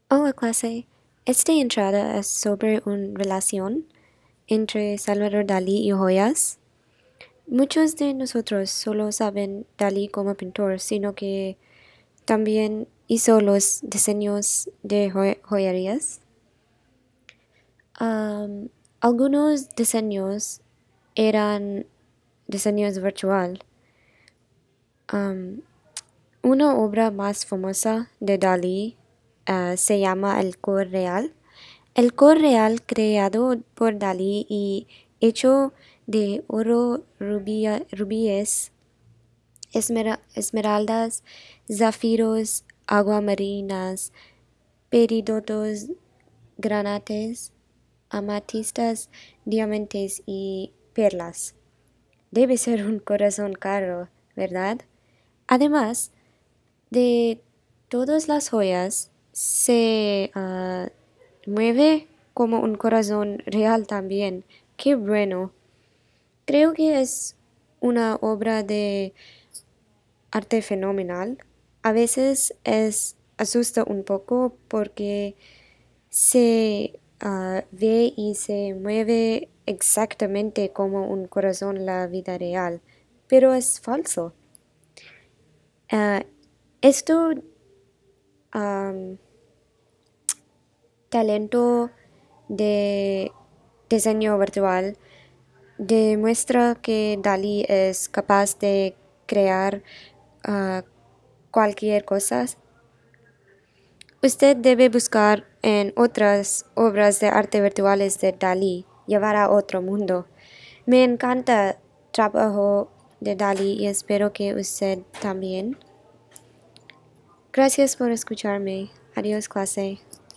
Hola clase, esta entrada es sobre una relación entre Salvador Dalí y joyas. Muchos de nosotros solo saben Dalí como pintor, sino que también hizo los diseños de joyerías. Am, Algunos diseños eran diseños virtual. Am, una obra más famosa de Dalí se llama El Cor Real. El cor real creado por Dalí y hecho de oro, rubíes, esmeraldas, zafiros, aguamarinas, peridotos, granates, amatistas, diamantes y perlas. Debe ser un corazón caro, ¿verdad? Además de todas las joyas, se mueve como un corazón real también. Qué bueno. Creo que es una obra de arte fenomenal. A veces asusta un poco porque se ve y se mueve exactamente como un corazón en la vida real, pero es falso. Ah, esto talento de diseño virtual demuestra que Dalí es capaz de crear ah, cualquier cosa. Usted debe buscar en otras obras de arte virtuales de Dalí, llevar a otro mundo. Me encanta el trabajo de Dalí y espero que usted también. Gracias por escucharme. Adiós, clase.